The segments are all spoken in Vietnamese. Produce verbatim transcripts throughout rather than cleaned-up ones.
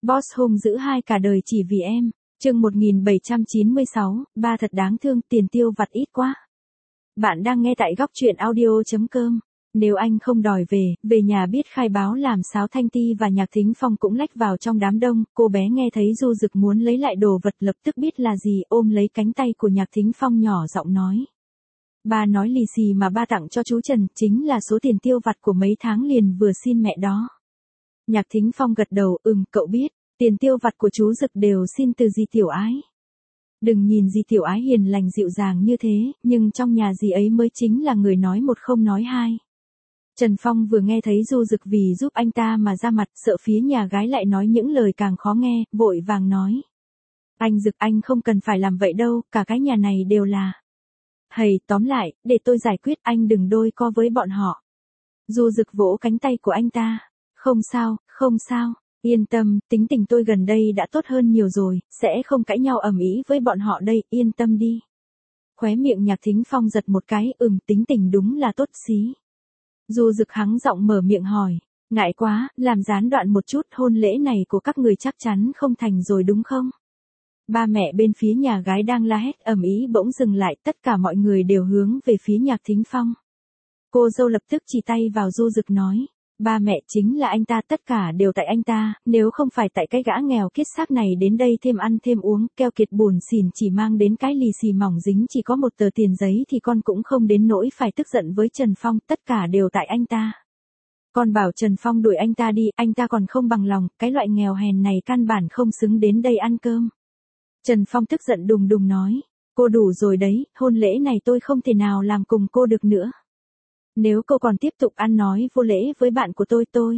Boss hung dữ hai cả đời chỉ vì em. Chương một nghìn bảy trăm chín mươi sáu, ba thật đáng thương, tiền tiêu vặt ít quá. Bạn đang nghe tại góc truyện audio chấm com. Nếu anh không đòi về, về nhà biết khai báo làm sao. Thanh Ti và Nhạc Thính Phong cũng lách vào trong đám đông, cô bé nghe thấy Du Dực muốn lấy lại đồ vật lập tức biết là gì, ôm lấy cánh tay của Nhạc Thính Phong nhỏ giọng nói. Ba nói lì xì mà ba tặng cho chú Trần, chính là số tiền tiêu vặt của mấy tháng liền vừa xin mẹ đó. Nhạc Thính Phong gật đầu, ừm, cậu biết, tiền tiêu vặt của chú Dực đều xin từ dì Tiểu Ái. Đừng nhìn dì Tiểu Ái hiền lành dịu dàng như thế, nhưng trong nhà dì ấy mới chính là người nói một không nói hai. Trần Phong vừa nghe thấy Du Dực vì giúp anh ta mà ra mặt, sợ phía nhà gái lại nói những lời càng khó nghe, vội vàng nói. Anh Dực, anh không cần phải làm vậy đâu, cả cái nhà này đều là. Hầy, tóm lại, để tôi giải quyết, anh đừng đôi co với bọn họ. Du Dực vỗ cánh tay của anh ta. Không sao, không sao, yên tâm, tính tình tôi gần đây đã tốt hơn nhiều rồi, sẽ không cãi nhau ầm ĩ với bọn họ đây, yên tâm đi. Khóe miệng Nhạc Thính Phong giật một cái, ừm, tính tình đúng là tốt xí. Du Dực hắng giọng mở miệng hỏi, ngại quá, làm gián đoạn một chút, hôn lễ này của các người chắc chắn không thành rồi đúng không? Ba mẹ bên phía nhà gái đang la hét ầm ĩ bỗng dừng lại, tất cả mọi người đều hướng về phía Nhạc Thính Phong. Cô dâu lập tức chỉ tay vào Du Dực nói, ba mẹ chính là anh ta, tất cả đều tại anh ta, nếu không phải tại cái gã nghèo kiết xác này đến đây thêm ăn thêm uống, keo kiệt buồn xỉn chỉ mang đến cái lì xì mỏng dính chỉ có một tờ tiền giấy thì con cũng không đến nỗi phải tức giận với Trần Phong, tất cả đều tại anh ta. Con bảo Trần Phong đuổi anh ta đi, anh ta còn không bằng lòng, cái loại nghèo hèn này căn bản không xứng đến đây ăn cơm. Trần Phong tức giận đùng đùng nói, cô đủ rồi đấy, hôn lễ này tôi không thể nào làm cùng cô được nữa. Nếu cô còn tiếp tục ăn nói vô lễ với bạn của tôi tôi.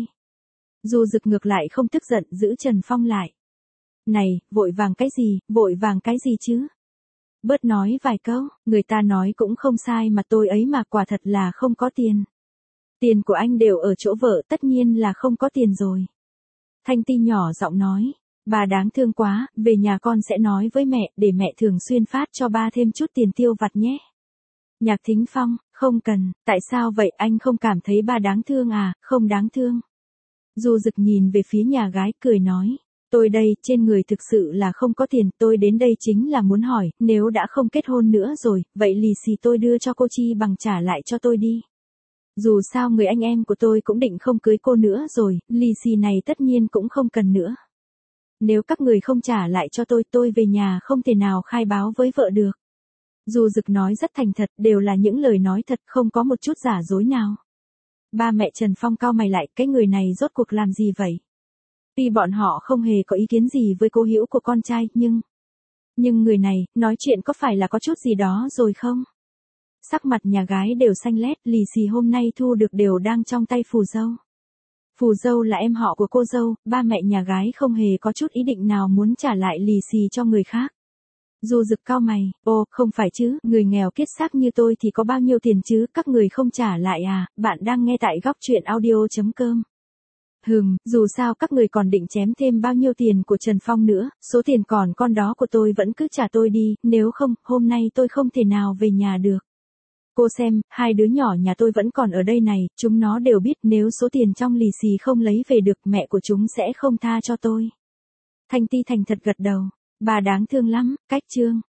Du Dực ngược lại không tức giận, giữ Trần Phong lại. Này, vội vàng cái gì, vội vàng cái gì chứ? Bớt nói vài câu, người ta nói cũng không sai mà tôi ấy mà quả thật là không có tiền. Tiền của anh đều ở chỗ vợ, tất nhiên là không có tiền rồi. Thanh Ti nhỏ giọng nói, bà đáng thương quá, về nhà con sẽ nói với mẹ, để mẹ thường xuyên phát cho ba thêm chút tiền tiêu vặt nhé. Nhạc Thính Phong, không cần, tại sao vậy, anh không cảm thấy ba đáng thương à, không đáng thương. Du Dực nhìn về phía nhà gái cười nói, tôi đây, trên người thực sự là không có tiền, tôi đến đây chính là muốn hỏi, nếu đã không kết hôn nữa rồi, vậy lì xì tôi đưa cho cô chi bằng trả lại cho tôi đi. Dù sao người anh em của tôi cũng định không cưới cô nữa rồi, lì xì này tất nhiên cũng không cần nữa. Nếu các người không trả lại cho tôi, tôi về nhà không thể nào khai báo với vợ được. Du Dực nói rất thành thật, đều là những lời nói thật, không có một chút giả dối nào. Ba mẹ Trần Phong cau mày lại, cái người này rốt cuộc làm gì vậy? Tuy bọn họ không hề có ý kiến gì với cô Hữu của con trai, nhưng... Nhưng người này, nói chuyện có phải là có chút gì đó rồi không? Sắc mặt nhà gái đều xanh lét, lì xì hôm nay thu được đều đang trong tay phù dâu. Phù dâu là em họ của cô dâu, ba mẹ nhà gái không hề có chút ý định nào muốn trả lại lì xì cho người khác. Du Dực cau mày, ô, không phải chứ, người nghèo kiết xác như tôi thì có bao nhiêu tiền chứ, các người không trả lại à, bạn đang nghe tại góc truyện audio chấm com. Hừm, dù sao các người còn định chém thêm bao nhiêu tiền của Trần Phong nữa, số tiền còn con đó của tôi vẫn cứ trả tôi đi, nếu không, hôm nay tôi không thể nào về nhà được. Cô xem, hai đứa nhỏ nhà tôi vẫn còn ở đây này, chúng nó đều biết nếu số tiền trong lì xì không lấy về được mẹ của chúng sẽ không tha cho tôi. Thanh Ti thành thật gật đầu. Bà đáng thương lắm, cách chương.